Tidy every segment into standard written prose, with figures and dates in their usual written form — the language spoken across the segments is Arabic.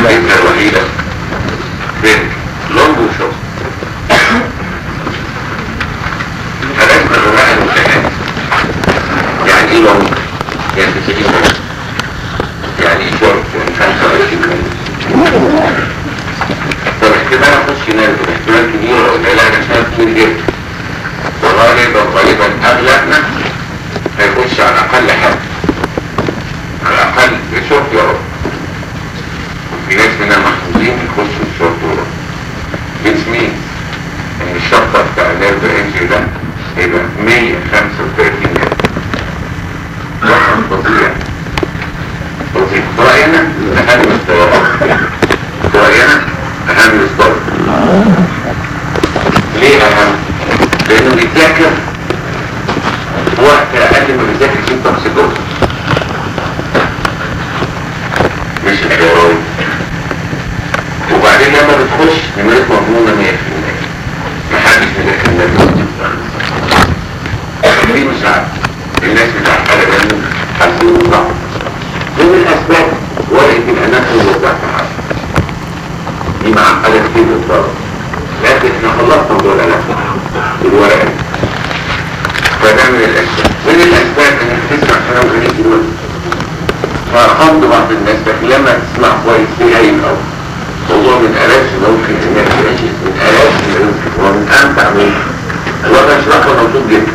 الفكرة الوحيدة بين لونج وشورت. هدفنا الرواية المتحدة. يعني ايه لونج؟ يعني 90 ونص. يعني ايه شورت؟ يعني 25 ونص. طب احتمال اخش نازل احتمال كبير ولا قليل؟ احتمال كبير جدا. وغالبا اغلبنا هيخش على الاقل حد. على الاقل شورت يا رب. في ناس منها محفوظين يخشوا الشورت ورا. Which means ان الشرطة بتاع النيرف انجري ده هيبقى 135 متر. رقم فظيع. فظيع. رأينا اهم من الطيارات. رأينا اهم من الطيارات. ليه اهم؟ لانه بيذاكر وقت اقل ما بيذاكر فيه توكسيكوز. مش الطيارات. وبعدين لما بتخش نمرة مضمونة 100%. محدش مذاكر الناس. دي مش عارف. الناس متعقدة لانه حاسين صعب. من الاسباب ورقة الاناتومي والضغط حاجة. دي معقدة كتير بالضبط. لكن احنا خلصنا موضوع الاناتومي بالورقة. فده من الاسباب. من الاسباب انك تسمع كلام غريب دلوقتي. فخمض بعض الناس لكن لما تسمع كويس تلاقي الاول. موضوع من آلاف ممكن انك تعيش من آلاف الرزق ومن امتع منه. الوضع اشراقه موجود جدا.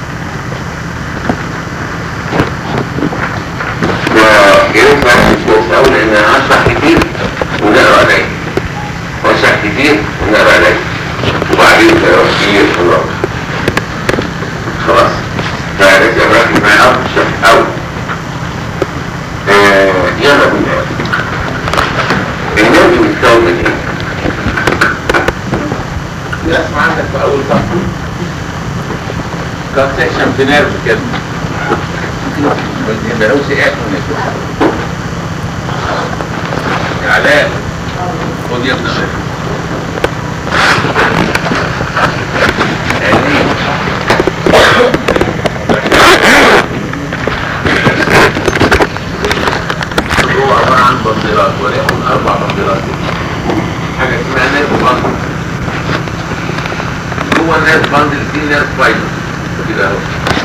فجريت معاك مش كويس اوي لان انا هشرح كتير ونقرا عليا. واشرح كتير ونقرا عليا. وبعدين نقرا كتير خلاص. خلاص. فلازم اركز معايا اكتر شرح اوي. يلا بينا. النرد بيتكون من ايه؟ اسمع عندك في اول صفحه كات سيكشن في نيرف كده ما لو سيئات من يا علاء خد يا ابن هو عباره عن بندرات وليكن 4 بندرات. حاجه اسمها نيرف باندل. جوه النيرف باندل في نيرف فايبر كده اهو.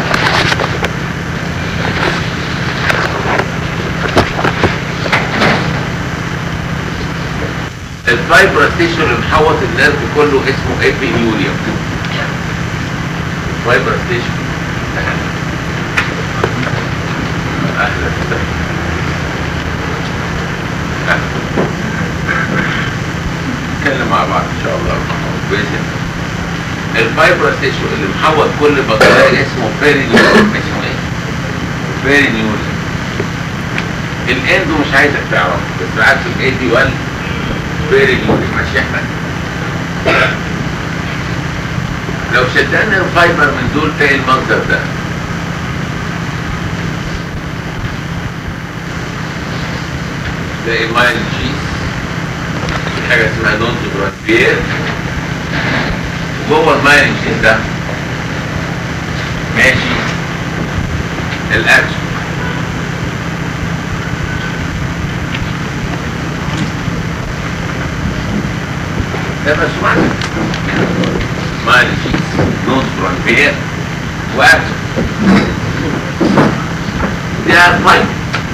الفايبر تيشو اللي محوط النيرف كله اسمه ابينيوريوم. الفايبر تيشو اهلا وسهلا. نتكلم مع بعض ان شاء الله باذن الله. الفايبر تيشو اللي محوط كل بكتيريا اسمه بيرينيوريوم. اسمه ايه؟ بيرينيوريوم. الاندو مش عايزك تعرف بس بالعكس الايدي وال بيرينيوريوم ماشي احنا. لو شدنا الفايبر من دول تلاقي المنظر ده. تلاقي مايل شيس. في حاجه اسمها نونز برانفير. وجوه المايل شيس ده ماشي الاكشن. ده مسموع مايل شيس نونز برانفير واكشن. ده الفايبر.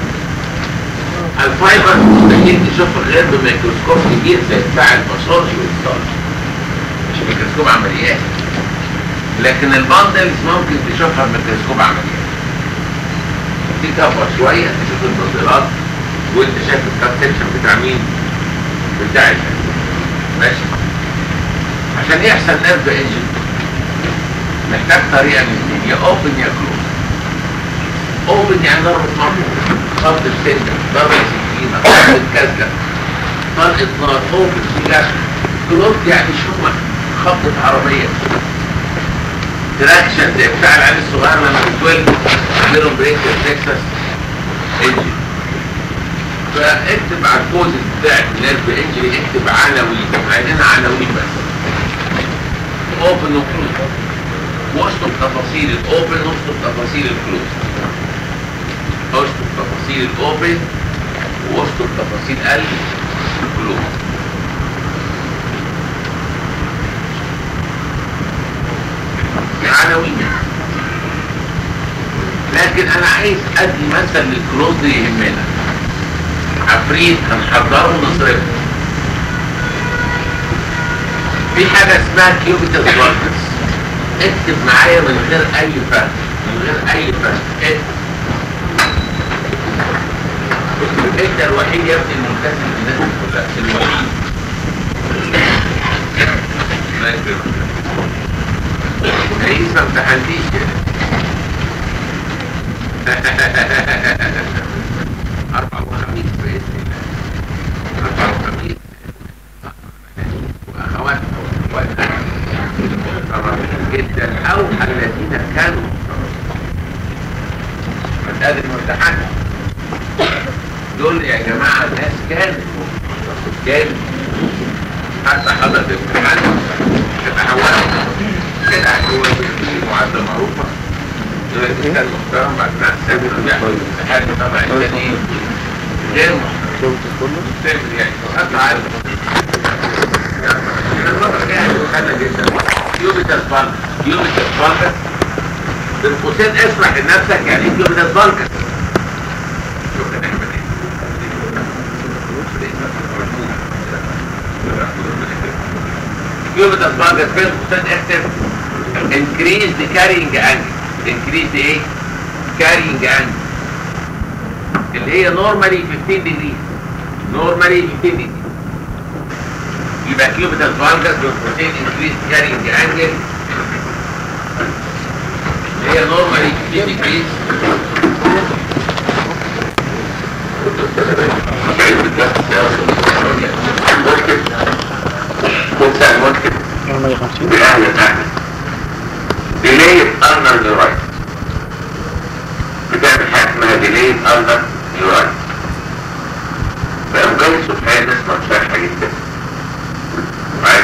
الفايبر مستحيل تشوفه غير بميكروسكوب كبير زي بتاع الباثولوجي والهيستولوجي. مش ميكروسكوب عمليات. لكن الباندلز ممكن تشوفها بميكروسكوب عمليات. دي تكبر شويه تشوف البندلات وانت شايف الكات سيكشن بتاع مين؟ بتاع الناس. ماشي؟ عشان يحصل نيرف انجن محتاج طريقه من اثنين، يا اوبن يا كلوز. اوبن يعني ضربة مرمى، خبط السنة، ضربة سكينة، خبط كذا، طلقة نار، اوبن سلاح. كلوز يعني شمع، خبطة عربية. تراكشن زي بتاع العيال الصغير لما بيتولدوا عندهم بريك تكساس انجن. فاكتب على الكود بتاع النيرف انجري اكتب عناوين، عايزينها عناوين بس. اوبن وكلوز. واشطب تفاصيل الاوبن واشطب تفاصيل الكلوز. اشطب تفاصيل الاوبن واشطب تفاصيل كلهم. عناوين. لكن انا عايز ادي مثل للكلوز اللي يهمنا. عفريت هنحضره ونصرفه. في حاجه اسمها كيوبيتال فالكس. اكتب معايا من غير اي فرق، من غير اي فرق. انت الوحيد يا ابني الملتزم بالناس كلها، الوحيد. الله يكرمك. عيسى ما امتحنتيش كده. 4 وخميس بإذن الله. 4 وخميس. وأخواتنا وأخواتنا مكرمين جدا أو الذين كانوا مسألة الممتحنات. دول يا جماعة ناس كانت حتى حضرت الامتحان تتحولوا كده هو معادلة معروفة. دول الإنسان محترم بعد ما أحسن بيحضر الامتحان طبعا عشان إيه؟ غير محترم. تعمل يعني حتى عارف. المرة الجاية هتوحدنا جدا. كيوبيتال فالكس. بالقوسين اشرح لنفسك يعني ايه كيوبيتال فالكس. كيوبيتال فالكس بالقوسين اكتب increase the carrying angle. increase ايه؟ carrying angle اللي هي normally 15 degree. normally 15 degree. يبقى كيوبيتال فالكس بالقوسين increase carrying angle اللي هي normally 15 degree. مكتب ديلي النر نيورايت. بتعمل حاجه اسمها ديلي النر نيورايت. بقى مجال سبحان الناس ما تشارح جدا. معاك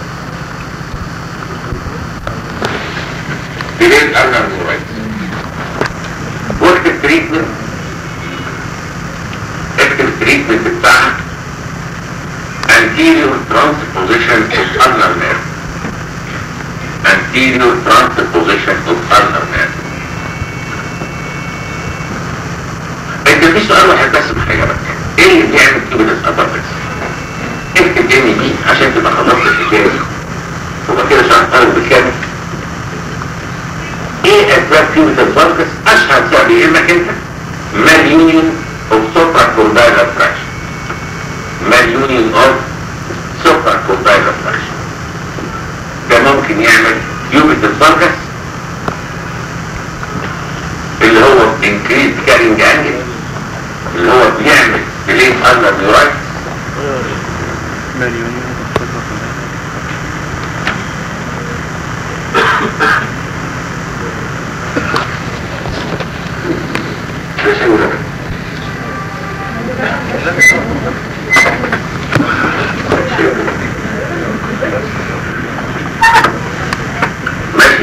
ديلي النر نيورايت. واكتب تريتمنت. اكتب التريتمنت بتاعها anterior transposition of ulnar nerve. anterior transposition of ulnar nerve. انت في سؤال واحد بس محيرك، ايه اللي بيعمل كيوبيتال اباندكس؟ اكتب ام دي عشان تبقى خلصت الحكايه دي. وبقى كده شرحتها لك بالكامل. ايه اسباب كيوبيتال اباندكس؟ اشهر سبب يهمك انت malunion of supracondylar fraction. malunion of supracondylar fraction. ده ممكن يعمل كيوبيتال فالكس اللي هو increased carrying angle اللي هو بيعمل delayed ulnar neuritis. ماشي.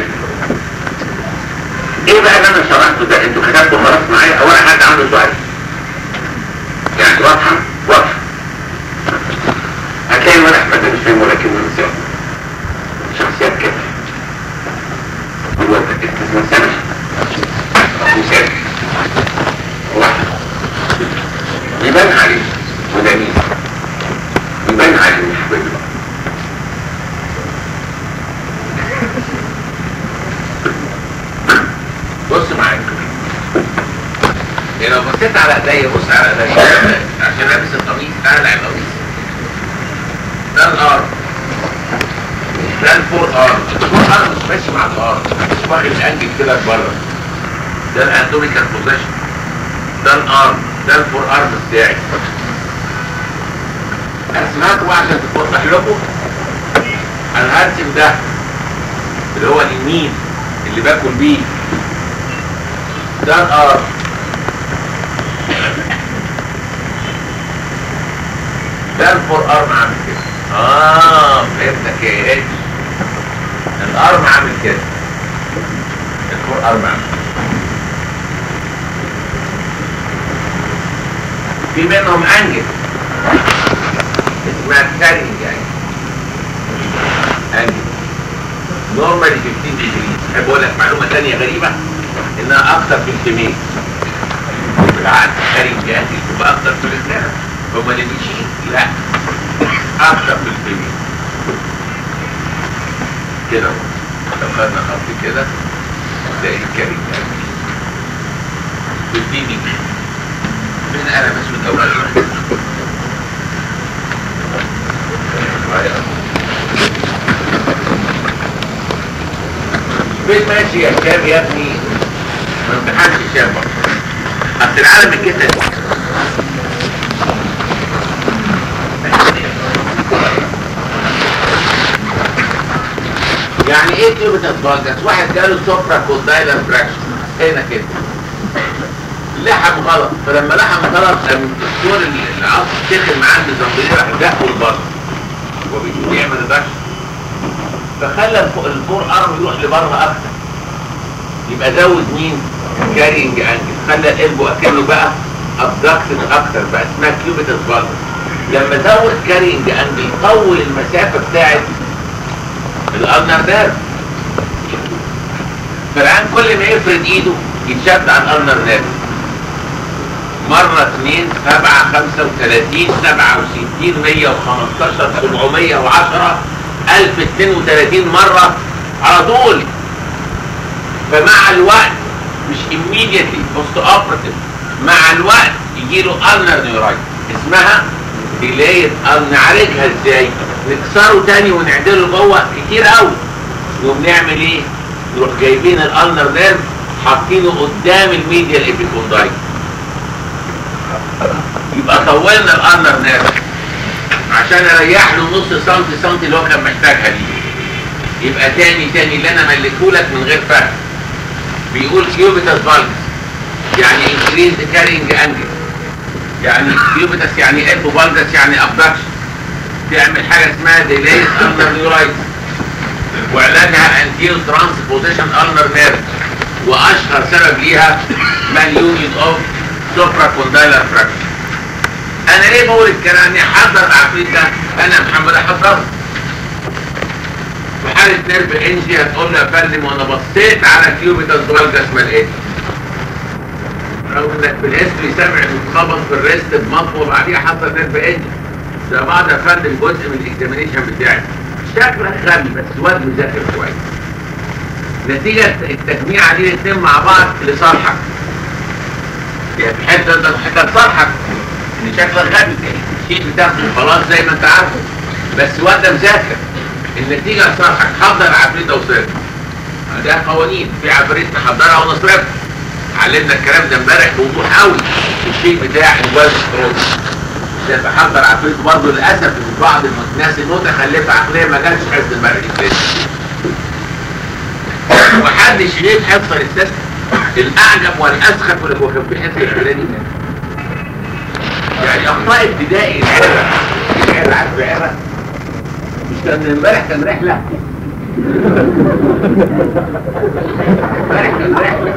ايه بقى اللي انا شرحته ده؟ انتوا كتبتوا خلاص معايا او انا حد عنده سؤال؟ يعني واضحه؟ واضحه. هتلاقي الورق ما مش فاهم ولكن مثال شخصيات كده. هو مثال مثال واحد يبان عليه وده مين؟ يبان عليه مش حبيبي. بص معاك. لو بصيت على ايديا بص على ايديا عشان لابس القميص. اقلع القميص. ده الارض. ده الفور ارم. الفور ارم مش ماشي مع الارض. مش واخد الانجل كده لبره. ده الاناتوميكال بوزيشن. ده الارم. ده الفور ارم بتاعي. اسمعكم عشان توضح لكم. انا هرسم ده اللي هو اليمين اللي باكل بيه. ده الارم. ده الفور ارم عامل كده. فهمتك يا اتش. الارم عامل كده. الفور ارم عامل كده. في منهم انجل اسمها كارينج انجل نورمالي 15 ديجري. احب اقول لك معلومه ثانيه غريبه انها اكثر في الفيميل، بالعكس كارينج انجل تبقى اكثر في الرجاله، هما اللي بيشيل لا اكثر في الفيميل كده. لو خدنا خط كده تلاقي الكارينج انجل 15 ديجري من قلم اسود او ازرق. فين ماشي يا شاب يا ابني؟ ما امتحنش الشاب اصل العالم الكسل. يعني ايه كيوبيتال فالجس؟ واحد جاله سوبرا كوندايلر فراكشن هنا كده، لحم غلط، فلما لحم غلط قام الدكتور العصب دخل معاه الميزانبيليه راح جاحه لبره وبيجي يعمل ريدكشن، فخلى الفور ارم يروح لبره اكتر، يبقى زود مين؟ كارينج انجل، خلى القلب اكنه بقى ابدكتد اكتر، بقى اسمها كيوبيتال فالجس. لما زود كارينج انجل طول المسافه بتاعت الالنر نيرف، فالان كل ما يفرد ايده يتشد على الالنر نيرف مرة 2 7 35 67 115 710 1032 مرة على طول. فمع الوقت مش immediately post operative، مع الوقت يجيله ulnar neuritis اسمها delayed. نعالجها ازاي؟ نكسره تاني ونعدله جوه كتير قوي، وبنعمل ايه؟ نروح جايبين الالنر نيرف حاطينه قدام الميديال ايبيكوندايت، يبقى طولنا الالنر نيرف عشان اريح له نص سنتي اللي هو كان محتاجها دي. يبقى تاني اللي انا مليتهولك من غير فهم. بيقول كيوبيتال فالجس يعني increased carrying angle، يعني كيوبيتس يعني ابو فالجس يعني ابدكشن، تعمل حاجه اسمها delayed ulnar neuritis، وعلاجها anterior transposition ulnar nerve، واشهر سبب ليها malunion of supracondylar fracture. انا ليه بقول الكلام؟ حضر العفريت ده، انا محمد احضره. في حاله نيرف انجي هتقول له يا فندم وانا بصيت على كيوبيتال فالجس ما لقيتش، رغم انك في الهيستوري سامع انه اتخبط في الريست بمطوه وبعديها حصل نيرف انجي. ده بعد يا فندم جزء من الاكزامينيشن بتاعي، شكلك غبي بس واد مذاكر كويس. نتيجه التجميعه دي الاثنين مع بعض لصالحك، يعني في حته لصالحك ان شكلك غبي، الشيء بتاخده خلاص زي ما انت عارفه، بس واد ده مذاكر. النتيجه لصالحك، حضر عفريته وصرف. ده قوانين في عفريت نحضرها ونصرفها. علمنا الكلام ده امبارح بوضوح قوي في الشيء بتاع الوايز ستروك. ده بحضر عفريته برضه للاسف ان بعض الناس المتخلفه عقليا ما جاتش حفظ المرئي الثاني. ومحدش غير حفظ الاستاذ الاعجب والاسخف واللي هو كان في حفظ الفلاني يعني اخطاء ابتدائي العيله عارف عيله مش كان امبارح كان رحله امبارح كان رحله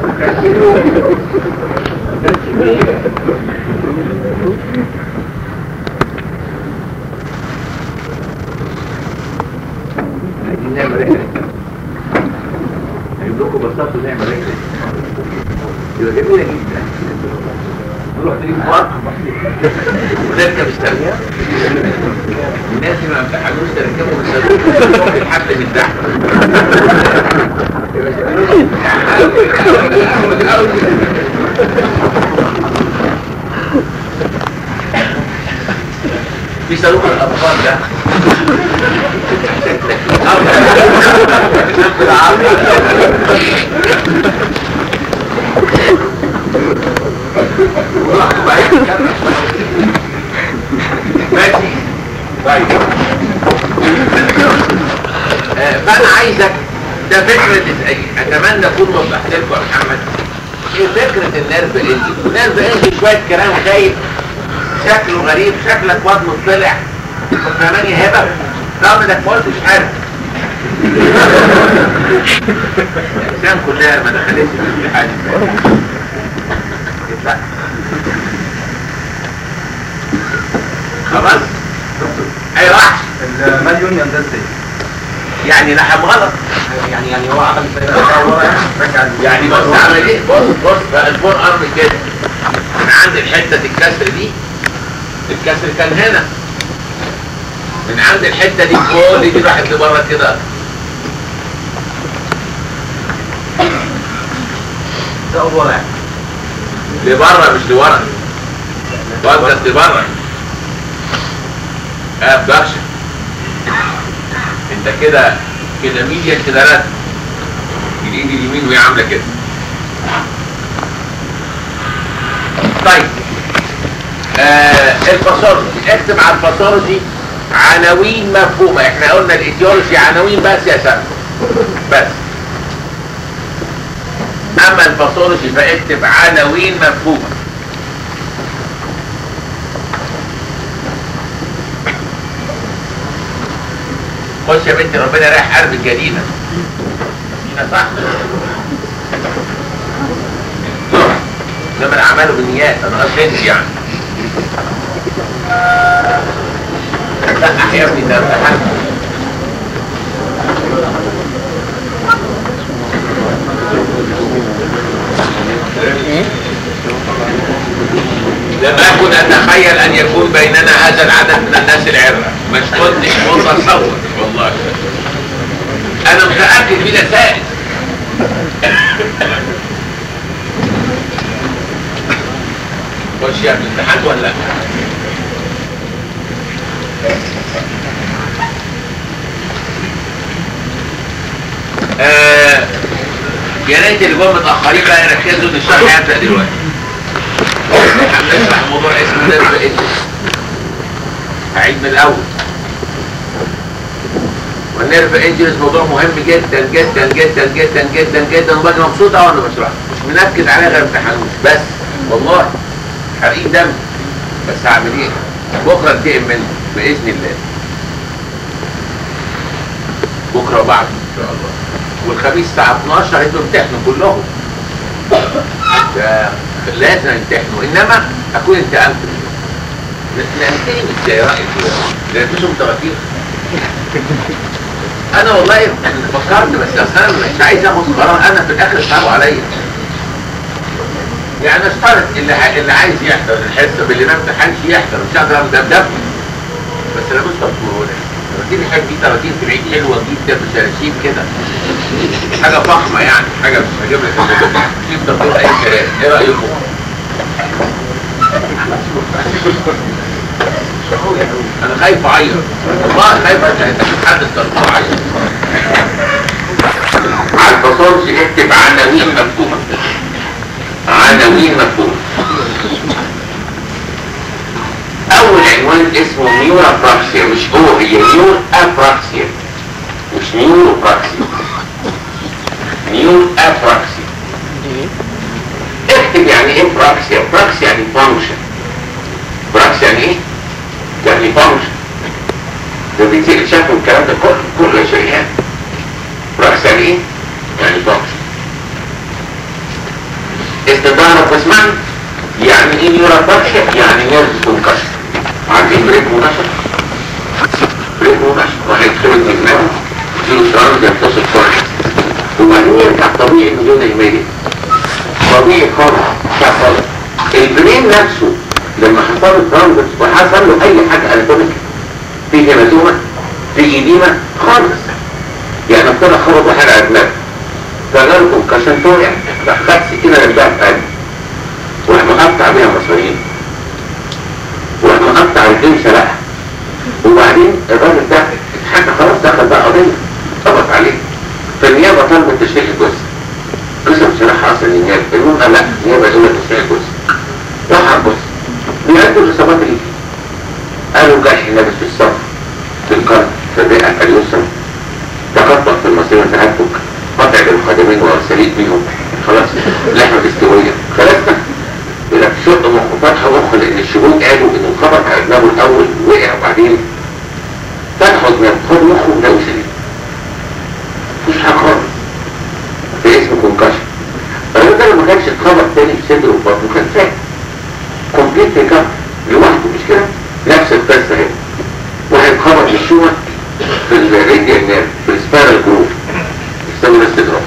عايزين نعمل رحله، هجيب لكم بساطه ونعمل رحله يبقى جميله جدا. نروح نجيب فرق ونركب السريع، الناس اللي ما امتحنوش تركبوا السريع الحفل من تحت. في صاروخ الاطفال ده ماشي طيب. فانا عايزك، ده فكره اتمنى اكون وضحت لكم يا محمد ايه فكره النيرف انجي. النيرف انجي شويه كلام خايف شكله غريب، شكلك واد مطلع فهماني هبه رغم انك ما قلتش حاجه. الانسان كلها ما دخلتش في حاجه خلاص. هيروح المليون يندس يعني لحم غلط. يعني هو عمل ورا يعني بص عمل ايه؟ بص بقى الفور ارم كده من عند الحته الكسر دي، الكسر كان هنا، من عند الحته دي كل دي راحت لبره كده. ده ورا لبره مش لورا، بس لبره. ابدكشن انت كده ميديا كده رد الايد اليمين وهي عامله كده. طيب الباثولوجي، اكتب على الباثولوجي عناوين مفهومه. احنا قلنا الايديولوجي عناوين بس يا سامي بس، اما الباثولوجي فاكتب عناوين مفهومه. خش يا بنتي ربنا يريح قلبك جديدة هنا صح؟ لما اعمله بالنيات انا قصدت يعني. لا يا ابني ده امتحان. لم أكن أتخيل أن يكون بيننا هذا العدد من الناس العرة، مش كنتش متصور والله. أنا متأكد بلا سائل. خش يا امتحان ولا لا؟ يا ريت اللي جم متأخرين بقى يركزوا إن الشرح هيبدأ دلوقتي. هنشرح موضوع اسمه نيرف ايدجز. هعيد من الاول. والنيرف ايدجز موضوع مهم جدا جدا جدا جدا جدا جدا، وباجي مبسوط قوي وانا بشرحه، مش منكد عليه غير امتحانوش بس والله حريق دم. بس هعمل ايه؟ بكره انتقم منه باذن الله. بكره وبعده ان شاء الله. والخميس الساعه 12 هيبقوا يمتحنوا كلهم. ده لازم يمتحنوا، انما اكون انتقمت منه. ننتقم ازاي رايك كده؟ ده مفيش متغطين. انا والله فكرت بس اصل انا مش عايز اخد قرار، انا في الاخر صعبوا عليا. يعني اشترط اللي عايز يحضر الحصه باللي ما امتحنش يحضر، مش هقدر ادبدب. بس انا مش مطلوب لما تيجي حاجه دي 30 في العيد حلوه جديد كده بشراشيب كده، حاجه فخمه يعني، حاجه مش هجيب لك شيب تطلع اي كلام. ايه رايكم؟ انا خايف اعيط والله، خايف اشوف حد الدكتور عيط. على الباثولوجي اكتب عناوين مكتوبه، عناوين مكتوبه. اول عنوان اسمه نيوروبراكسيا، مش هي نيوروبراكسيا مش نيوروبراكسيا، نيوروبراكسيا. اكتب يعني ايه براكسيا؟ براكسيا يعني فانكشن. براكسيا يعني ايه؟ يعني فانكشن. ده بيتسأل شافوا الكلام ده كله شيء يعني. براكسيا يعني ايه؟ يعني فانكشن. استدارة اسمعني. يعني ايه نيوروبراكسيا؟ يعني نيرف كونكشن. عارفين بريك ونشر؟ بريك ونشر واحد خرج من دماغه يجيله شرار يتصل كويس وبعدين يرجع طبيعي من دون الميديا، طبيعي خالص. البرين نفسه لما حصل له ترانزيت وحصل له اي حاجه اناتوميك، في هيماتوما، في ايديما خالص، يعني ابتدى خبط واحد على دماغه فجاله كونكشن طوع، راح خد سكينه رجعها في قلبه وراح مقطع بيها مصارين وراح مقطع رجلين سلقها، وبعدين الراجل ده اتحكى خلاص دخل بقى قضيه ضغط عليه، فالنيابه طلبت تشريح الجثه. لسه مش راح اصلا النيابه، المهم قال لا النيابه يقول لك تشريح الجثه. راح على الجثه بيعدوا الاصابات اللي فيه، قالوا جرح لابس في الصف، في القلب، في الرئه اليسرى، تقطع في المصير وتهتك، قطع للقدمين وارسليت بيهم، خلاص لحمه استويه، خلاص يقول لك شق مخه فتحه مخه، لان الشهود قالوا انه خبط على دماغه الاول وقع وبعدين فتحوا دماغه، خد مخه ولقوا سليم. مفيش حاجه خالص. ده اسمه كونكشن. الراجل ده ما كانش اتخبط تاني في صدره وبطنه كان فات. كومبليت ريكفري لوحده مش كده؟ نفس القصه اهي. واحد خبط الشومة في الراديال نيرف في السبايرال جروف يسمى الاستدراك.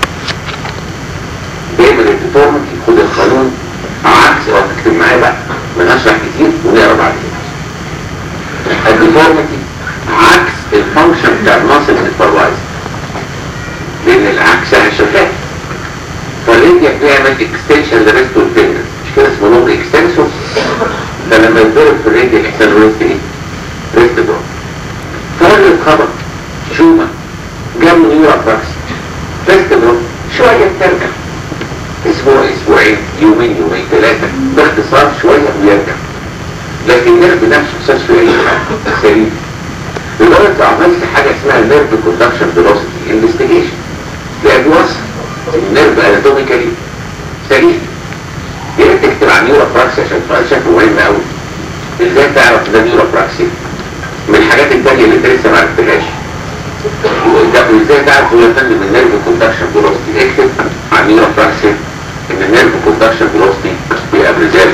دايما الديفورمتي خد القانون عكس او تكتب معايا بقى من اشرح كتير ونقرا بعد كده. الديفورمتي عكس الفانكشن بتاع الماسل الفروايز لان العكس شفاف. فالراديال بيعمل اكستنشن للريست والفينجرز مش كده اسمه لونج اكستنسور. فلما يتضرب في الراديال يحصل له ريست ايه؟ ريست دروب. فالراجل اتخبط شومة جاب له نيورا براكس ريست دروب شوية بترجع اسبوع اسبوعين يومين 3 باختصار شوية ويرجع. لكن النيرف نفسه مساش في اي حاجة سليم. يبقى انت عملت حاجة اسمها نيرف كوندكشن فيلوسيتي انفستيجيشن. تلاقي بيوصل النيرف اناتوميكالي سليم. يبقى تكتب عن نيورا براكس عشان سؤال شكله مهم قوي. ازاي تعرف ده نيورا براكسي؟ من الحاجات التانية اللي انت لسه ما عرفتهاش. وازاي تعرف هو يفندم النيرف كوندكشن فيلوسيتي؟ اكتب عن نيورا براكسي ان النيرف كوندكشن فيلوسيتي هي ابريزال.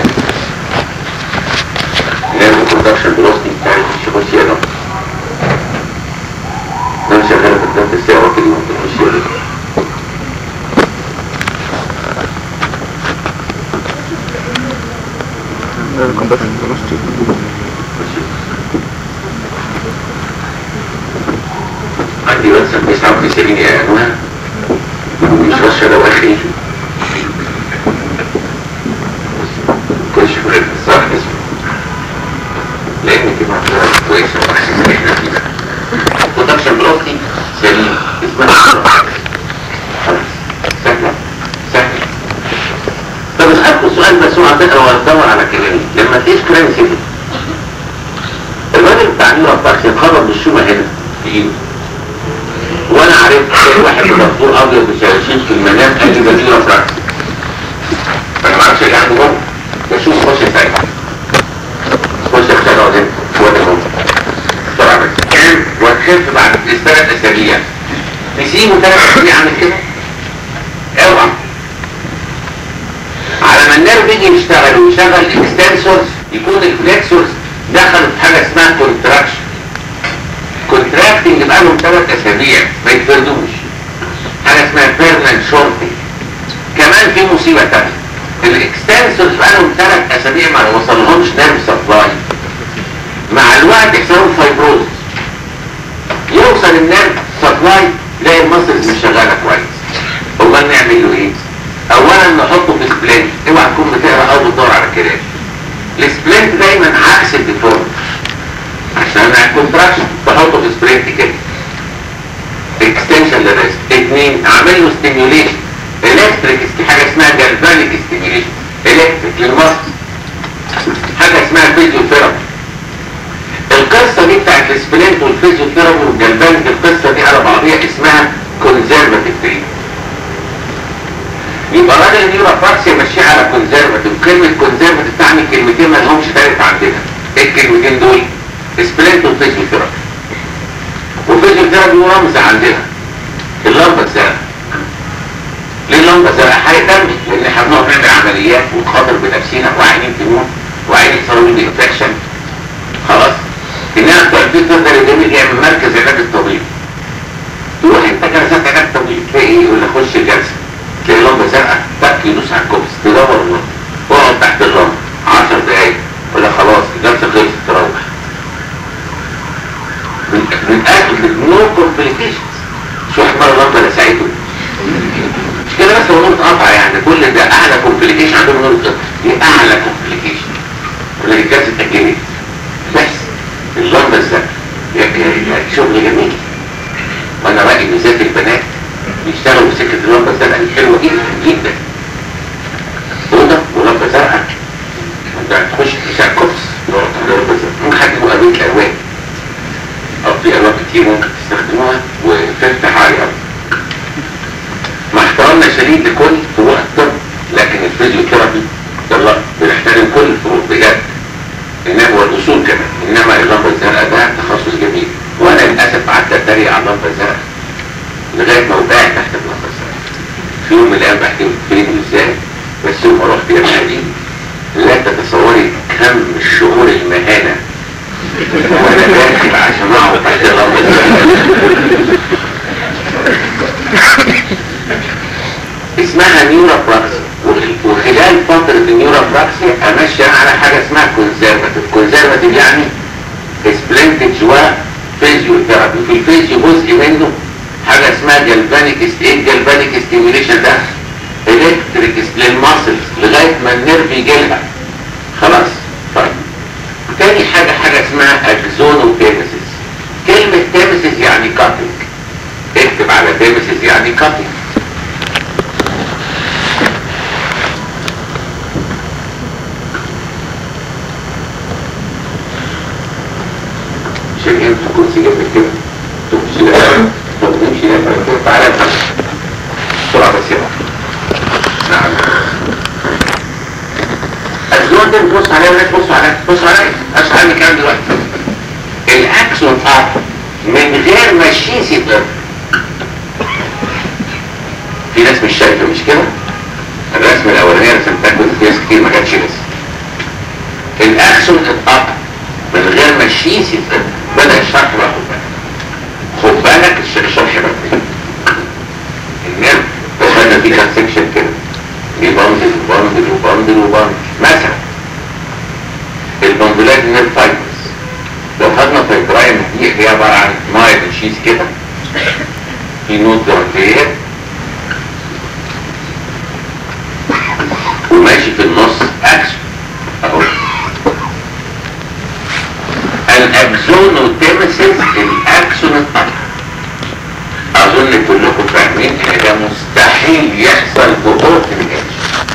النيرف كوندكشن فيلوسيتي بتاعت الشيخوسيا ده. انا شغاله في الدم الساعه كده ممكن تخش لي. النيرف كوندكشن فيلوسيتي عندي مثلا 99 عنوان مش رشة دواخلي كل شغل صح اسمه لان كده كويسه واحسن احنا فيها كوندكشن بلوكي سليم اسمها خلاص سهله. طب اسالكم سؤال بس وهتقرا وهتدور على كلامي. لما تقيس كلام سيدي الراجل بتاع نيورا براكسي اتخبط بالشومه هنا في ايده وانا عرفت زي واحد بدكتور ابيض بشاشين في المنام قال لي ده نيورا براكسي. فانا ما اعرفش اللي عنده جوه بشوف خش ساعتها خش اختار اقعد هنا هو بسرعه بس كام وتخف بعد 3 اسابيع. نسيبه 3 اسابيع عن كده اوعى على ما النيرف يجي يشتغل ويشغل اكستنسورز يكون الفلكسورز دخلوا في حاجه اسمها كونتراكشن. كونتراكتنج بقى لهم 3 اسابيع ما يتفردوش. حاجه اسمها بيرمننت شورتنج. كمان في مصيبه ثانيه الاكستنسورز بقى لهم 3 اسابيع ما وصلهمش نيرف سبلاي. مع الوقت يحصلوا فايبروز يوصل النيرف سبلاي تلاقي المسلز مش شغاله كويس. امال نعمل له ايه؟ اولا نحطه في سبلنت. اوعى تكون بتقرا او بتدور على كلام. السبلنت دايما عكس الديفورم عشان انا كونتراكشن بحطه في سبلنت كده اكستنشن للريست. 2 اعمل له ستيميوليشن الكتريك. حاجه اسمها جالفانيك ستيميوليشن الكتريك للمصل. حاجه اسمها فيزيوثيرابي. القصه دي بتاعت السبلنت والفيزيوثيرابي والجالفانيك القصه دي على بعضيها اسمها كونزرفاتيف تريتمنت. يبقى راجل النيورا براكسي ماشي على كونزرفاتيف. كلمه كونزرفاتيف تعني كلمتين ما لهمش ثالث عندنا. ايه الكلمتين دول؟ سبلنت وفيزيوثيرابي. والفيزيوثيرابي هو رمز عندنا اللمبه الزرقاء. ليه اللمبه الزرقاء؟ هيتم لان احنا بنقعد نعمل عمليات ونخاطر بنفسنا وعينين تموت وعينين يحصلوا مني انفكشن. خلاص؟ انما بتوع البيت تقدر يدمج يعمل مركز علاج الطبيب. تروح انت جلسات علاج طبيب تلاقي ايه؟ يقول لك خش الجلسه تلاقي لمبه زرقاء تك يدوس على الكوبس تدور اللمبه واقعد تحت اللمبه 10 دقايق ولا خلاص الجلسه خلصت تروح. من اجل نو كومبليكيشنز. شو احمر اللمبه لساعته مش كده بس هو نقطه قطع يعني كل ده اعلى كومبليكيشن عندهم نقطه قطع. دي اعلى كومبليكيشن ولا الجلسه اتاجلت بس اللمبه الزرقاء شغل جميل. وانا راجل بالذات البنات بيشتغلوا بسكه اللمبه الزرقاء الحلوه جدا جدا. اوضه ولمبه زرقاء انت هتخش في كوبس ممكن حد مقابل الالوان او في الوان كتير ممكن تستخدموها وتفتح عليها. مع احترامنا شديد لكل فروع الطب لكن الفيزيوثيرابي يلا بنحترم كل الفروع بجد انما هو الاصول كمان. انما اللمبه الزرقاء ده تخصص جميل وانا للاسف قعدت اتريق على اللمبه الزرقاء لغايه ما وقعت تحت اللمبه الزرقاء. في يوم من الايام بحكي فيديو ازاي بس يوم ما رحت جامعه دي لا تتصوري كم الشعور المهانه وانا داخل عشان اقعد كونسرفاتيف يعني سبلنتج وفيزيو ثيرابي. في الفيزيو جزء منه حاجه اسمها جلفانيك جلفانيك ستيميوليشن، ده الكتريك للماسلز لغايه ما النيرف يجيلها خلاص. طيب تاني حاجه اسمها اكزونوتيمسيس. كلمه تيمسيس يعني كاتنج، اكتب على تيمسيس يعني كاتنج. شايفين في الكرسي جنب كده تمشي لها تمشي لها كده. تعالى بسرعه بس يلا. نعم الزون ده بص عليها ولا بص عليا اشرح عني كلام دلوقتي. الاكسون من غير ما الشيس يتضرب. في ناس مش شايفه مش كده؟ الرسمه الاولانيه رسمتها كنت في ناس كتير ما كانتش لسه. الاكسون اتقطع من غير ما الشيس يتضرب. بدأ الشرح بقى خد بالك الشرح بقى النيرف دخلنا فيه كام سكشن كده، دي بندل وبندل وبندل وبندل. مثلا البندلات نيرف فايبرز، لو خدنا فايبرايه دي هي عباره عن مايل شيز كده، في نود درجيه وماشي في النص اكسون اهو. الاكزونوتيمسيس الاكسون الطبع. اظن كلكم فاهمين ان ده مستحيل يحصل بقوة الاتش،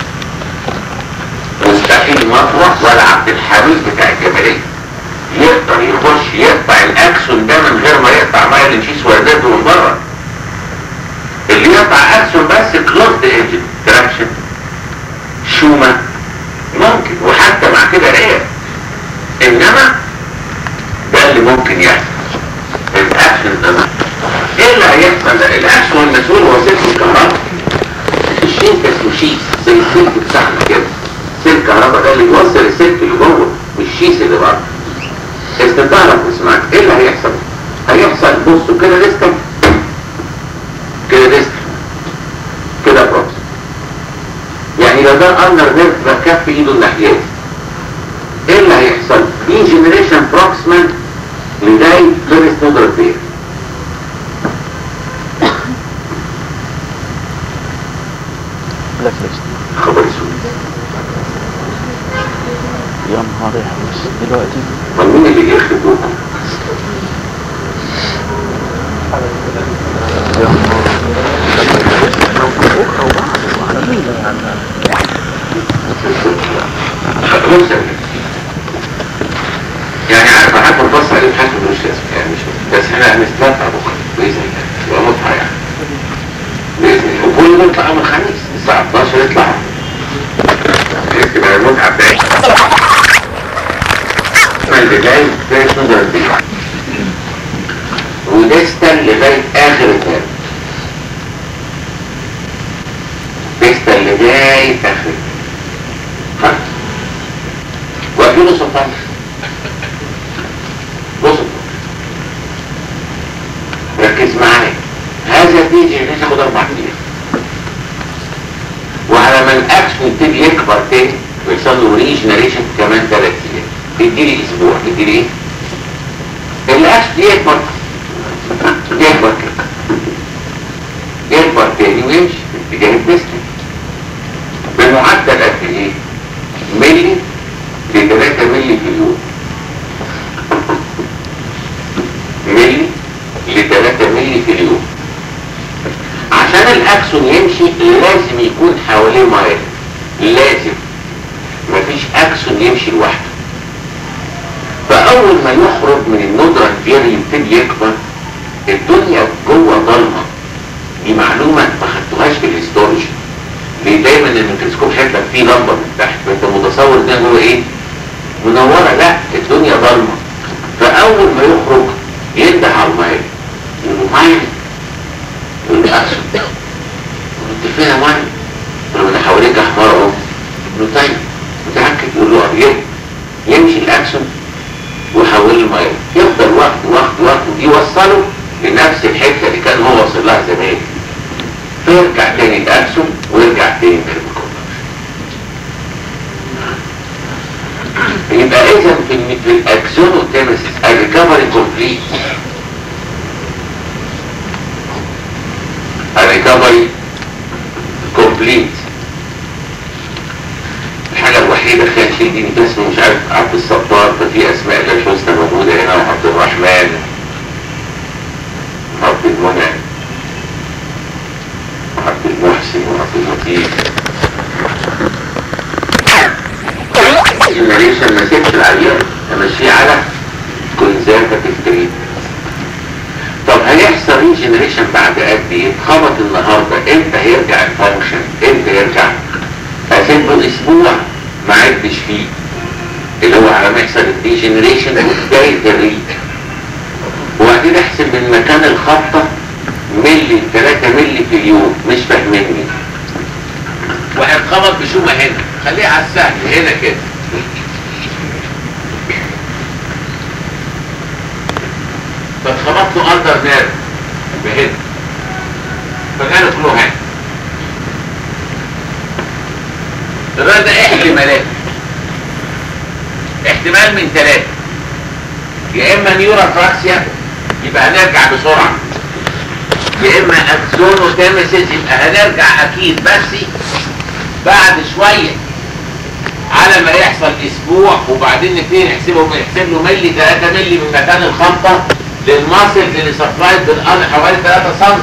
مستحيل مطرح ولا عبد الحميد بتاع الجبلية يقدر يخش يقطع الاكسون ده من غير ما يقطع مايل شيس ويزيده من بره. اللي يقطع اكسون بس كلوزد ايجن تراكشن شوما ممكن، وحتى مع كده رئة. انما ده اللي ممكن يحصل الاكشن ده. ايه اللي هيحصل ده؟ الاكشن المسؤول هو سلك الكهرباء. الشيء اسمه شيس زي السلك بتاعنا كده، سلك الكهرباء ده اللي يوصل السلك اللي جوه مش الشيس اللي بره. استنتهرب واسمعك ايه اللي هيحصل؟ هيحصل بصوا كده ديستم كده ديستم كده بروكس. يعني لو ده اندر نيرف بكف ايده الناحيات ايه اللي هيحصل؟ في جنريشن بروكسمان لداية فيرست نودر فير. بلاك ليست. خبر اسود يا نهار يحبس دلوقتي. مين اللي يخربوكم؟ يا نهار يعني عارف حتى نبص عليه بحاجة مش لازم يعني مش بس احنا هنستمتع بكره بإذن الله، يبقى متعة يعني بإذن الله. وكل يوم نطلع يوم الخميس الساعة 12 يطلع يبقى المتعة بتاعتنا. اللي جاي فيرست نودر فير وديستال لغاية آخر الترم، ديستال لغاية آخر خلاص. وأكيد سلطان بصوا ركز معايا. هذا تيجي ناخد 4 ايام، وعلى ما الاكشن يبتدي يكبر تاني ويحصل له ريجنريشن كمان 3 ايام. تديلي اسبوع تديلي ايه؟ الاكشن يكبر يكبر تاني ويمشي في اتجاه الديستنس بمعدل قد ايه؟ ملي ل 3 ملي في اليوم. ملي ل 3 ملي في اليوم. عشان الاكسون يمشي لازم يكون حواليه مايل، لازم. مفيش اكسون يمشي لوحده. فاول ما يخرج من النودرال فير يبتدي يكبر الدنيا جوه ضلمه. دي معلومه ما خدتوهاش في الهيستولوجي. ليه؟ دايما الميكروسكوب حته فيه لمبه من تحت فانت متصور ان جوه ايه؟ منوره. لا، الدنيا ضلمه. فاول ما يخرج ينده على المايل يقول له مايل، يقول له اكسون. يقول له انت فين يا مايل؟ يقول له انا حواليك احمر اهو. يقول له طيب متاكد؟ يقول له اه. يمشي الاكسون ويحول المايل، يفضل وقت يوصله لنفس الحته اللي كان هو وصل لها زمان، فيرجع تاني الاكسون ويرجع تاني للكونتاكت. يبقى اذا في الاكسونوتيمسيس الريكفري كومبليت. الريكفري كومبليت. الحاجة الوحيدة كان شيء دي اسمه مش عارف عبد الستار، ففي اسماء الله الحسنى موجودة هنا، وعبد الرحمن، وعبد المنعم، وعبد المحسن، وعبد اللطيف. الجنريشن ما سيبش العيان، امشيه على كونزرفاتيف تريتمنت. طب هيحصل ريجنريشن بعد قد ايه؟ اتخبط النهارده، امتى هيرجع الفانكشن؟ امتى يرجع؟ اسيبه اسبوع ما عدش فيه، اللي هو على ما يحصل الريجنريشن وبدايه الريد. وبعدين احسب من مكان الخبطه ملي 3 ملي في اليوم، مش فاهميني. واحد خبط بشومه هنا، خليه على السهل هنا كده، فاتخبطته اندر نيرف بهنا، فجاله كله هنا. الراجل ده احتمالات، احتمال من 3، يا اما نيوروفراكسيا يبقى هنرجع بسرعه، يا اما اكسونوتيمسيس يبقى هنرجع اكيد، بس بعد شويه على ما يحصل اسبوع، وبعدين نبتدي نحسب له ملي 3 ملي من مكان الخبطه للماسلز اللي سبلايد بالقلب حوالي 3 سم.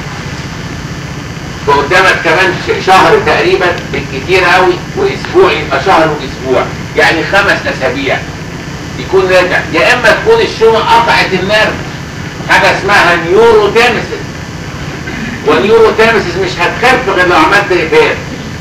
فقدامك كمان شهر تقريبا بالكتير قوي، واسبوع، يبقى شهر واسبوع، يعني 5 اسابيع يكون راجع. يا اما تكون الشومه قطعت النرف، حاجه اسمها نيوروتيمسيس، والنيوروتيمسيس مش هتخف غير لو عملت ريبير.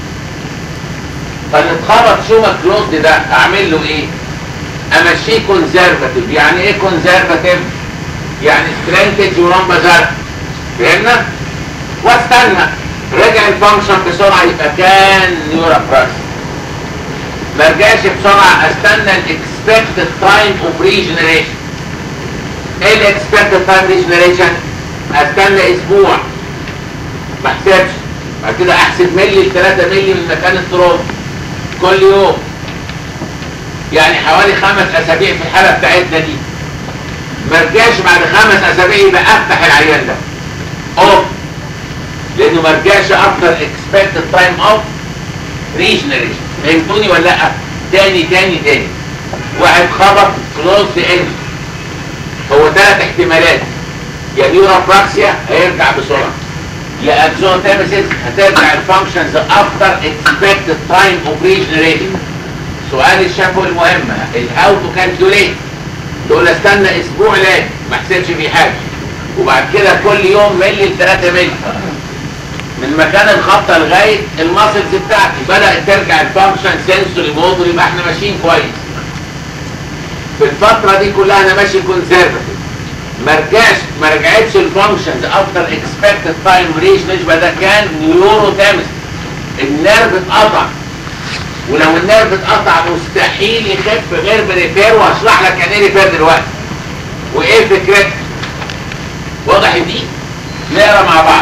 فاللي اتخبط شومه كلوزد ده اعمل له ايه؟ امشيه كونزرفاتيف. يعني ايه كونزرفاتيف؟ يعني سترينتج ورمبه زرق، فهمنا؟ واستنى رجع الفانكشن بسرعه يبقى كان نيوروفراكسيا. ما رجعش بسرعه استنى الاكسبكتد تايم اوف ريجنريشن. ايه الاكسبكتد تايم ريجنريشن؟ استنى اسبوع، ما احسبش، بعد كده احسب ملي 3 ملي من مكان التروما كل يوم، يعني حوالي 5 اسابيع في الحاله بتاعتنا دي. ما رجعش بعد 5 اسابيع يبقى افتح العيان ده اوف، لانه ما رجعش اكتر اكسبكتد تايم اوف ريجنريشن. فهمتوني ولا لا؟ تاني واحد خبط كلوز اند، هو 3 احتمالات، يا نيوروفراكسيا هيرجع بسرعه، يا اكسونوتيمسيس هترجع الفانكشنز افتر اكسبكتد تايم اوف ريجنريشن. سؤال الشفوي المهم، الهاو تو كالكوليت، تقول استنى اسبوع لا ما احسبش فيه حاجه، وبعد كده كل يوم ملي 3 ملي من مكان الخبطه لغايه الماسلز بتاعتي بدات ترجع الفانكشن سنسوري موتور، يبقى احنا ماشيين كويس. في الفتره دي كلها انا ماشي كونسرفتيف، ما رجعتش الفانكشنز افتر اكسبكتد تايم ريجنريشن، يبقى ده كان نيوروتيمسيس، النيرف اتقطع. ولو النيرف اتقطع مستحيل يخف غير بريبير، وهشرح لك يعني ايه ريبير دلوقتي وايه فكرته. واضح دي؟ نقرا مع بعض.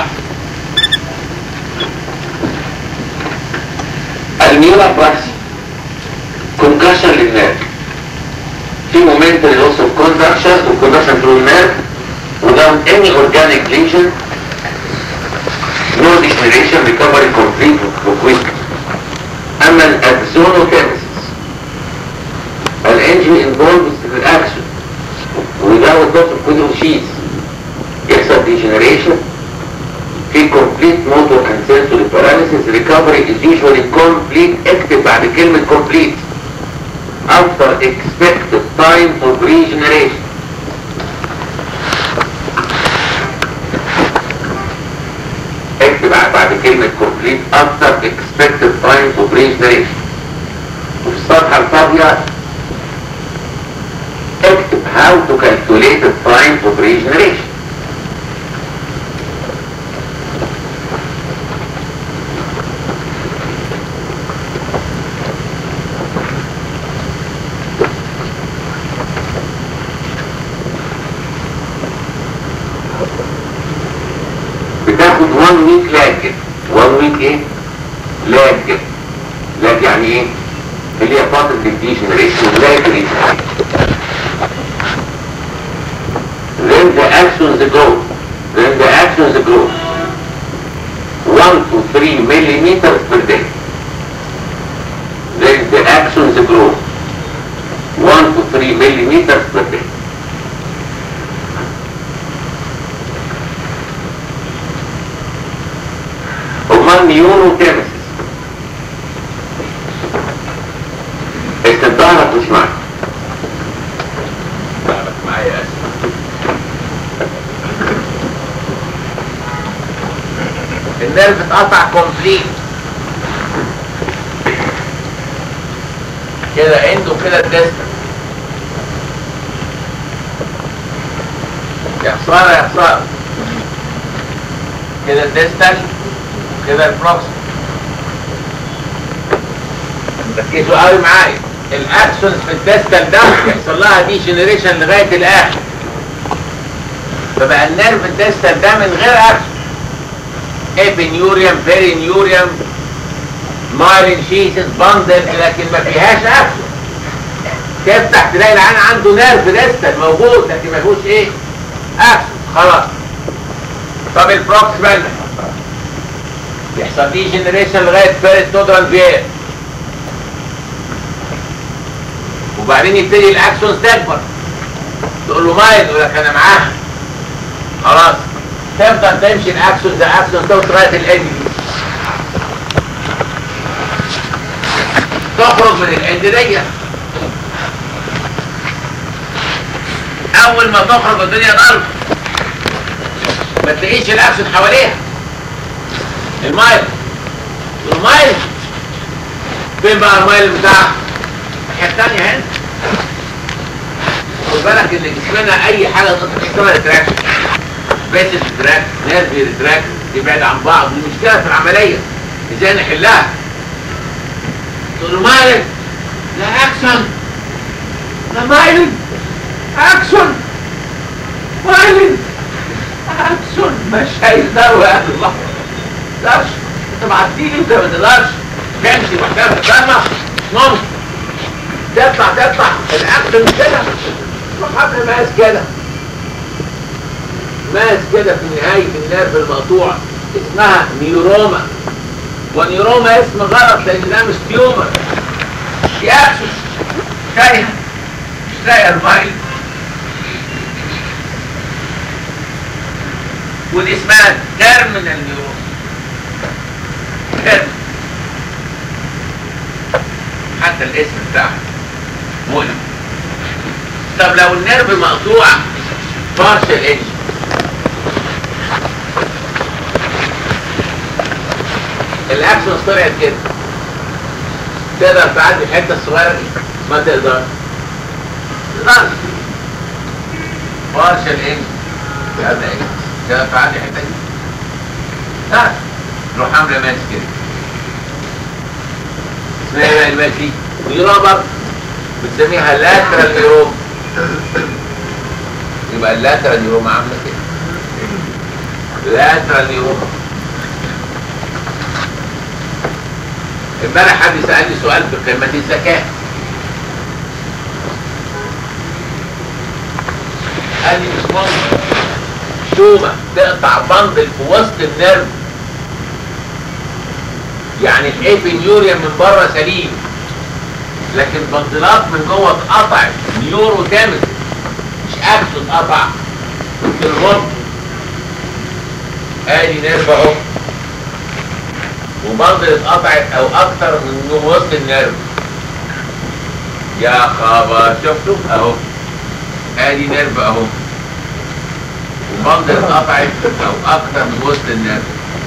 النيوروفراكسيا كونكشن للنيرف، في مومنتري لوس اوف كوندكشن وكوندكشن ثرو النيرف without any organic lesion, no degeneration, recovery complete وquick. اما الاكسونوتيمسيس الانجري involves في الاكشن without loss of codal sheaths، يحصل degeneration، في complete motor and sensory paralysis. recovery is usually complete، اكتب بعد كلمة complete after expected time of regeneration. اكتب بعد كلمة complete after expected time of regeneration. وفي الصفحة الفاضية اكتب how to calculate the time of regeneration. بتاخد 1 week لاج. 1 week ايه؟ لاج يعني ايه؟ اللي هي فترة الديجنريشن لغاية الإنسان. Then the actions grow 1 to 3 millimeters per day. Then the actions grow 1 to 3 millimeters per day. أمال نيوروكيميسيس استدارك مش معك. تعرف معايا اسف. النيرف اتقطع كومبليت كده عنده كده الديستال يا خساره كده الديستال كده البروكسيمال. ركزوا قوي معايا، الاكشنز في الديستال ده يحصل لها دي جنريشن لغايه الاخر، فبقى النيرف الديستال ده من غير اكشن، ابينيوريوم بيرينيوريوم مايلين شيسس باندل، لكن ما فيهاش اكشن. تفتح تلاقي العين عنده نيرف ديستال موجود لكن ما فيهوش ايه؟ اكشن خلاص. طب البروكسيمال يحصل دي جنريشن لغايه فيرست نودرال فير، وبعدين يبتدي الاكشنز تكبر، تقول له مايل يقول لك انا معاها، خلاص تفضل تمشي الاكشنز توصل لغايه الاند دي، تخرج من الاند دي. اول ما تخرج الدنيا ضلمه ما تلاقيش الاكشن حواليها. المايل فين بقى المايل بتاعها؟ الناحيه الثانيه هنا. خد بالك ان جسمنا اي حاجه اسمها ريتراكشن، بيسس ريتراكشن، نيرفي ريتراكشن، يبعد عن بعض. دي مشكله في العمليه، ازاي نحلها؟ تقول له مايل لا اكشن، لا مايل اكشن، مايل اكشن، مش هيقدروا يا الله. ما تقدرش، انت معديني وانت ما تقدرش تمشي محتاج تتجمع، مش ممكن. تطلع الاكشن كده تروح حاطط ماس كده في نهايه النيرف المقطوع، اسمها نيوروما. ونيوروما اسم غلط لان ده مش تيومر، دي اكشن مش لاقيه المايل، ودي اسمها تيرمينال نيوروما. حتى الاسم بتاعها مؤلم. طب لو النيرف مقطوع بارشل ايدج، الاكشنز طلعت كده، تقدر تعدي الحته الصغيره دي؟ ما تقدرش. بارشل ايدج تقدر تعدي الحته دي؟ لا، تروح عامله ماس كده. اسمها ايه بقى الماس دي؟ نيوروما، بتسميها لاترال نيوروما. يبقى اللاترال نيوروما عامله كده، لاترال نيوروما. امبارح حد سألني سؤال في قمة الذكاء، قال لي مش ممكن شومة تقطع بندل في وسط النيرف، يعني الابينيوريوم من بره سليم لكن بندلات من جوه اتقطعت، نيورو كامل مش اكشن اتقطع في الرب. ادي نيرف اهو وبندل اتقطعت او اكتر من وسط النيرف. يا خبر، شفتوا اهو، ادي نيرف اهو وبندل اتقطعت او اكتر من وسط النيرف.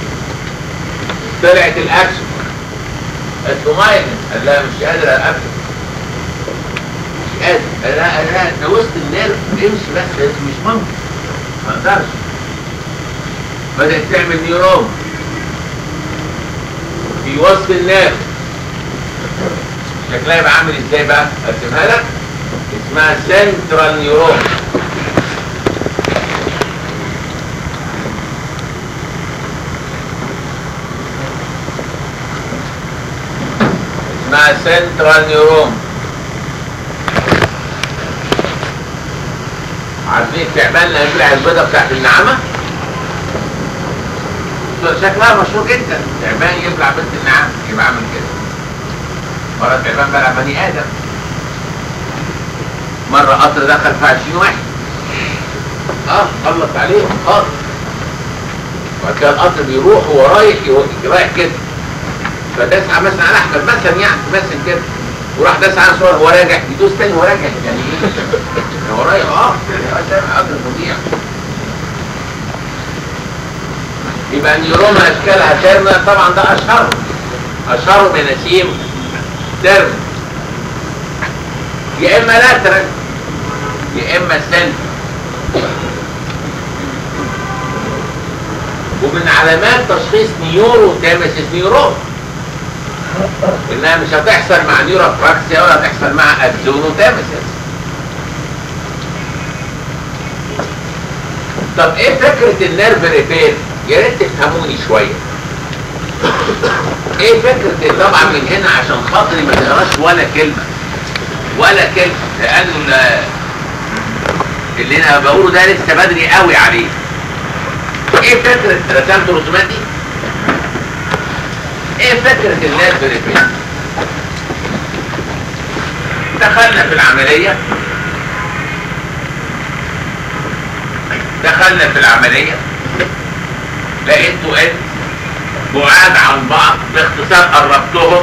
طلعت الاكشن، قالت له مايل، قال لها مش قادر اقفل، مش قادر. قال لها ده وسط النيرف، امشي بس، مش ممكن، ما اقدرش. بدأت تعمل نيورون في وسط النيرف، شكلها يبقى عامل ازاي بقى؟ ارسمها لك، اسمها سنترال نيورون. اسمها اسمها سنترال نيورون. عارفين التعبان اللي هيبلع البيضه بتاعت النعامه؟ شكلها مشهور جدا، تعبان يبلع بنت النعامه يبقى عامل كده. مرة تعبان بلع بني ادم، مرة قطر دخل في 20 واحد خلص عليهم خالص. وبعد كده القطر بيروح وهو رايح كده، فداس مثلا على احمد مثلا يعني مثلا كده، وراح داس على صور هو راجع، يدوس تاني وهو راجع، يعني ايه هو رايح قطر فظيع. يبقى النيوروما اشكالها تيرمينال، طبعا ده اشهره مناسيم تيرمينال، يا اما لاترال يا اما سنترال. ومن علامات تشخيص نيوروتاميسيس نيورون انها مش هتحصل مع نيوروفراكسيا ولا هتحصل مع اكزونوتاميسيس. طب ايه فكرة النيرف ريبير؟ يا ريت تفهموني شوية. ايه فكرة؟ طبعا من هنا عشان خاطري ما تقراش ولا كلمة، لانه اللي انا بقوله ده لسه بدري قوي عليه. ايه فكرة رسمت الرسومات دي؟ ايه فكرة النيرف ريبير؟ دخلنا في العملية لقيت ان بعاد عن بعض، باختصار قربتهم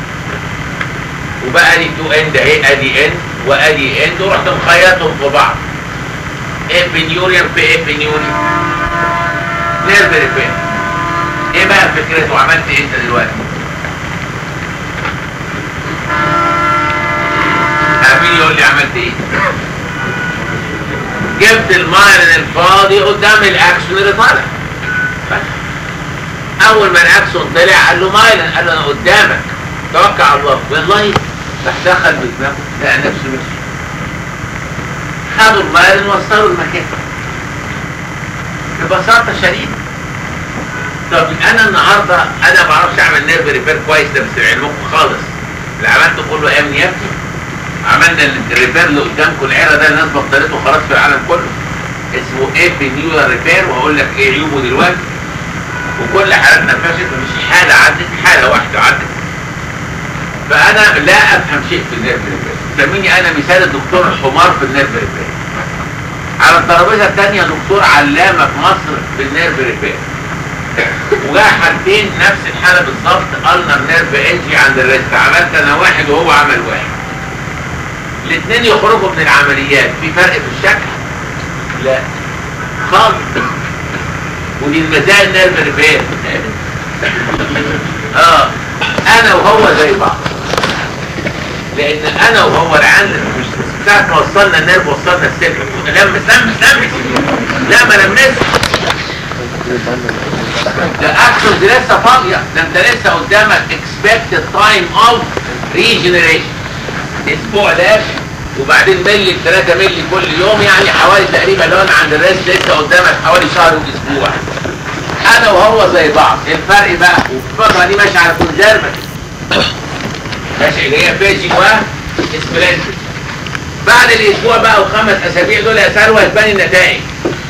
وبقى لي 2 اند اهي، ادي اند وادي اند، ورحت مخيطهم في بعض، ابنيوريوم في ابنيوريوم. نيرف ريبير ايه بقى فكرته؟ وعملت ايه انت دلوقتي؟ مين يقول لي عملت ايه؟ جبت المايلين الفاضي قدام الاكسون اللي طالع. اول ما الاكسون طلع قال له مايلين، قال له انا قدامك توكل على الله. والله راح دخل بدماغه لقى نفسه مشي، خدوا المايلين وصلوا المكان ببساطه شديده. طب انا النهارده انا ما بعرفش اعمل نيرف ريبير كويس، ده بس علمكم خالص. اللي عملته كله يا ابني عملنا الريبير اللي قدامكم العيره ده الناس بطلته خلاص في العالم كله، اسمه ابنيولار ريبير، وهقول لك ايه عيوبه دلوقتي. وكل حالاتنا فشلت، مفيش حاله عدت، حاله واحده عدت. فانا لا افهم شيء في النيرف ريبير، سميني انا مثال الدكتور الحمار في النيرف ريبير. على الترابيزه الثانيه دكتور علامه في مصر في النيرف ريبير، وجاء حالتين نفس الحاله بالظبط، النر نيرف انجي عند الريست، عملت انا واحد وهو عمل واحد. الاثنين يخرجوا من العمليات، في فرق في الشكل؟ لا خالص. ودي المزايا النيرف ريبير. انا وهو زي بعض، لان انا وهو العيان مش ساعه ما وصلنا النيرف وصلنا السلك، لمس لا ما لمسش. ده اكشنز لسه فاضيه، ده انت لسه قدامك expected time of regeneration اسبوع ده، وبعدين ملي 3 ملي كل يوم، يعني حوالي تقريبا لو انا عند الريست لسه قدامك حوالي شهر واسبوع. انا وهو زي بعض. الفرق بقى والفتره دي ماشيه على كونجرفت، ماشي اللي هي بيجي واسبلنتد. بعد الاسبوع بقى و5 اسابيع دول يا ثروه تبان النتائج،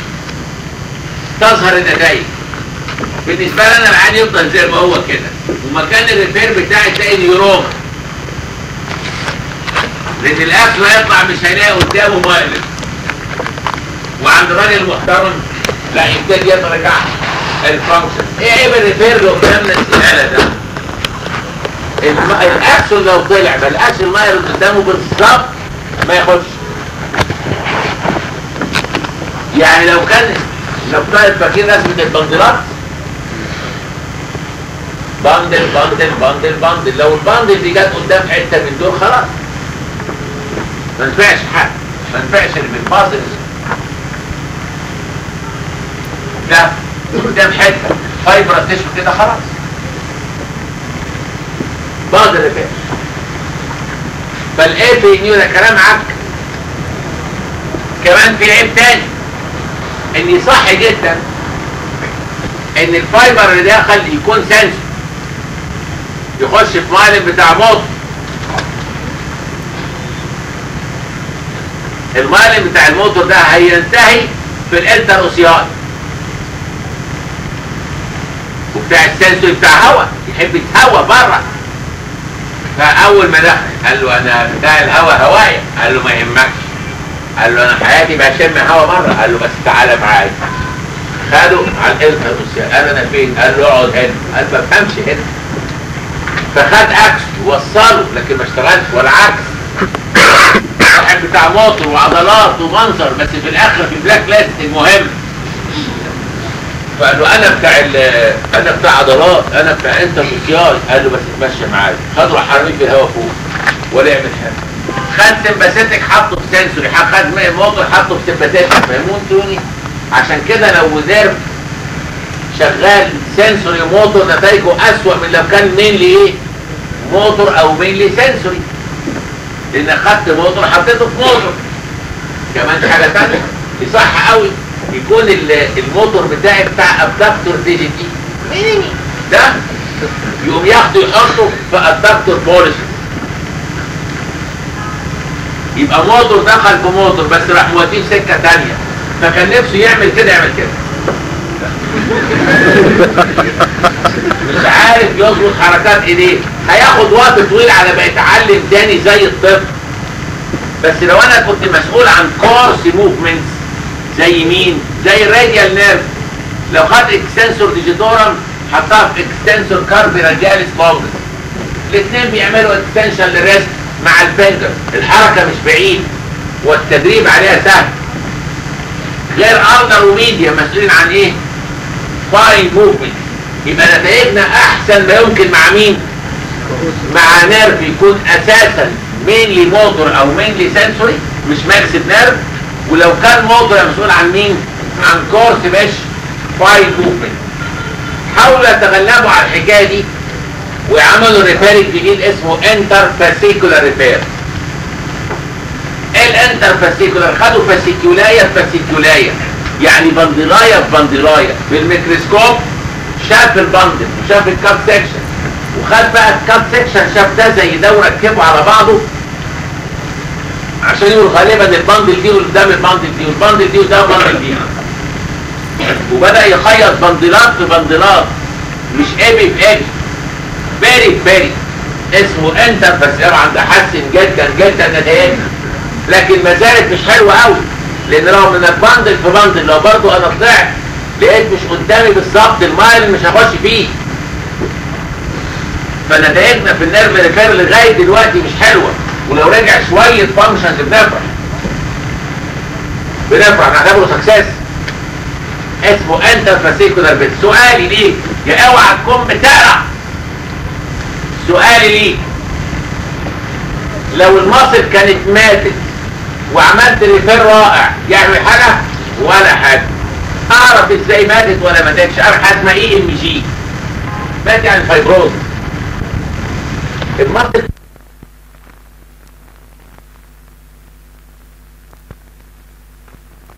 تظهر النتائج. بالنسبه لي انا العادي يفضل زي ما هو كده، ومكان الريبير بتاعي تلاقي نيوروما، لان الاكل هيطلع مش هيلاقي قدامه مقلب. وعند الراجل المحترم لا يبتدي يترجع الفانكشن. ايه عيب الريبير اللي قدامنا السهاله ده؟ الاكسون لو طلع بالاكسون المايل اللي قدامه بالظبط ما ياخدش. يعني لو كان نفترض فاكرين رسمه البندلات، بندل بندل بندل بندل، لو البندل دي جت قدام حته من دول خلاص ما ينفعش حاجه، ما ينفعش اللي بالبازل ده قدام حته فايبر تشوف كده خلاص بادر ريبير. فالايه في نيو ده كلام عك. كمان في عيب تاني، ان صح جدا ان الفايبر اللي داخل يكون سنسور، يخش في مايلين بتاع موت المايلين بتاع الموتور ده هينتهي في الانتر اوسياي، وبتاع السنسوري بتاع هواء يحب يتهوى بره. فاول ما دخل قال له انا بتاع الهواء هوايا، قال له ما يهمكش، قال له انا حياتي بشم هواء بره، قال له بس تعالى معايا. خدوا على الانتر اوسياي، قال انا فين؟ قال له اقعد هنا، قال ما بفهمش هنا. فخد عكس ووصله لكن ما اشتغلش، ولا عكس. واحد بتاع موتور وعضلات ومنظر، بس في الاخر في البلاك ليست المهم. فقال له انا بتاع عضلات، انا بتاع انتر اوسياي، قال له بس اتمشى معايا. خد راح حرميه في الهواء فوق ولا يعمل حاجه. خد سمباثيتك حطه في سنسوري، خد موتور حطه في سمباثيتك، فهموني؟ عشان كده لو نيرف شغال سنسوري موتور نتائجه اسوأ من لو كان مينلي ايه؟ موتور او مينلي سنسوري، لان خدت موتور حطيته في موتور. كمان حاجه ثانيه يصح قوي يكون الموتور بتاعي بتاع ابدكتور ديجيتي مينيمي ده، يقوم ياخده يحطه في ابدكتور بوليس، يبقى موتور دخل في موتور بس راح موديه في سكه ثانيه، فكان نفسه يعمل كده يعمل كده. مش عارف يظبط حركات ايديه، هياخد وقت طويل على ما يتعلم تاني زي الطفل. بس لو انا كنت مسؤول عن كورس موفمنتس زي مين؟ زي الراديال نيرف، لو خد اكستنسور ديجيتورم حطها في اكستنسور كاربي رادياليس لونجس، الاثنين بيعملوا اكستنشن للريست مع الفينجر، الحركه مش بعيد والتدريب عليها سهل. غير اندر وميديا مسؤولين عن ايه؟ فاين موفمنت. يبقى نتائجنا احسن ما يمكن مع مين؟ مع نيرف يكون اساسا مينلي موتور او مينلي سنسوري مش ماكسد نيرف. ولو كان موتور مسؤول عن مين؟ عن كورس مش فاين موفمنت. حاولوا يتغلبوا على الحكايه دي ويعملوا ريبير جديد اسمه انتر فاسيكولار ريبير. ايه الانتر فاسيكولار؟ خدوا فاسيكولايه بفاسيكولايه، يعني بندلايه ببندلايه، بالميكروسكوب شاف البندل وشاف الكاب سيكشن، وخد بقى الكاب سيكشن شاف ده زي ده وركبه على بعضه عشان يقول غالبا البندل دي قدام البندل دي والبندل دي قدام البندل دي، وبدأ يخيط بندلات في بندلات مش ابي في ابي، بيري بيري، اسمه انتر فاسيكولار. عند حسن جدا جدا نتائجنا، لكن ما زالت مش حلوه قوي، لان لو من البندل في بندل لو برضه انا طلعت لقيت مش قدامي بالظبط المايل مش هخش فيه. فنتائجنا في النيرف ريفير لغايه دلوقتي مش حلوه، ولو رجع شويه فانكشنز بنفرح نعتبره سكسس. اسمه انتر فاسيكولار بيت. سؤالي ليك يا اوعى تكون بتقرا، سؤالي ليك لو المصل كانت ماتت وعملت ريفير رائع يعمل حاجه ولا حاجه؟ اعرف ازاي ماتت ولا ما ماتتش؟ اعرف حاجه اسمها اي ام جي، مات يعني فايبروز. المصل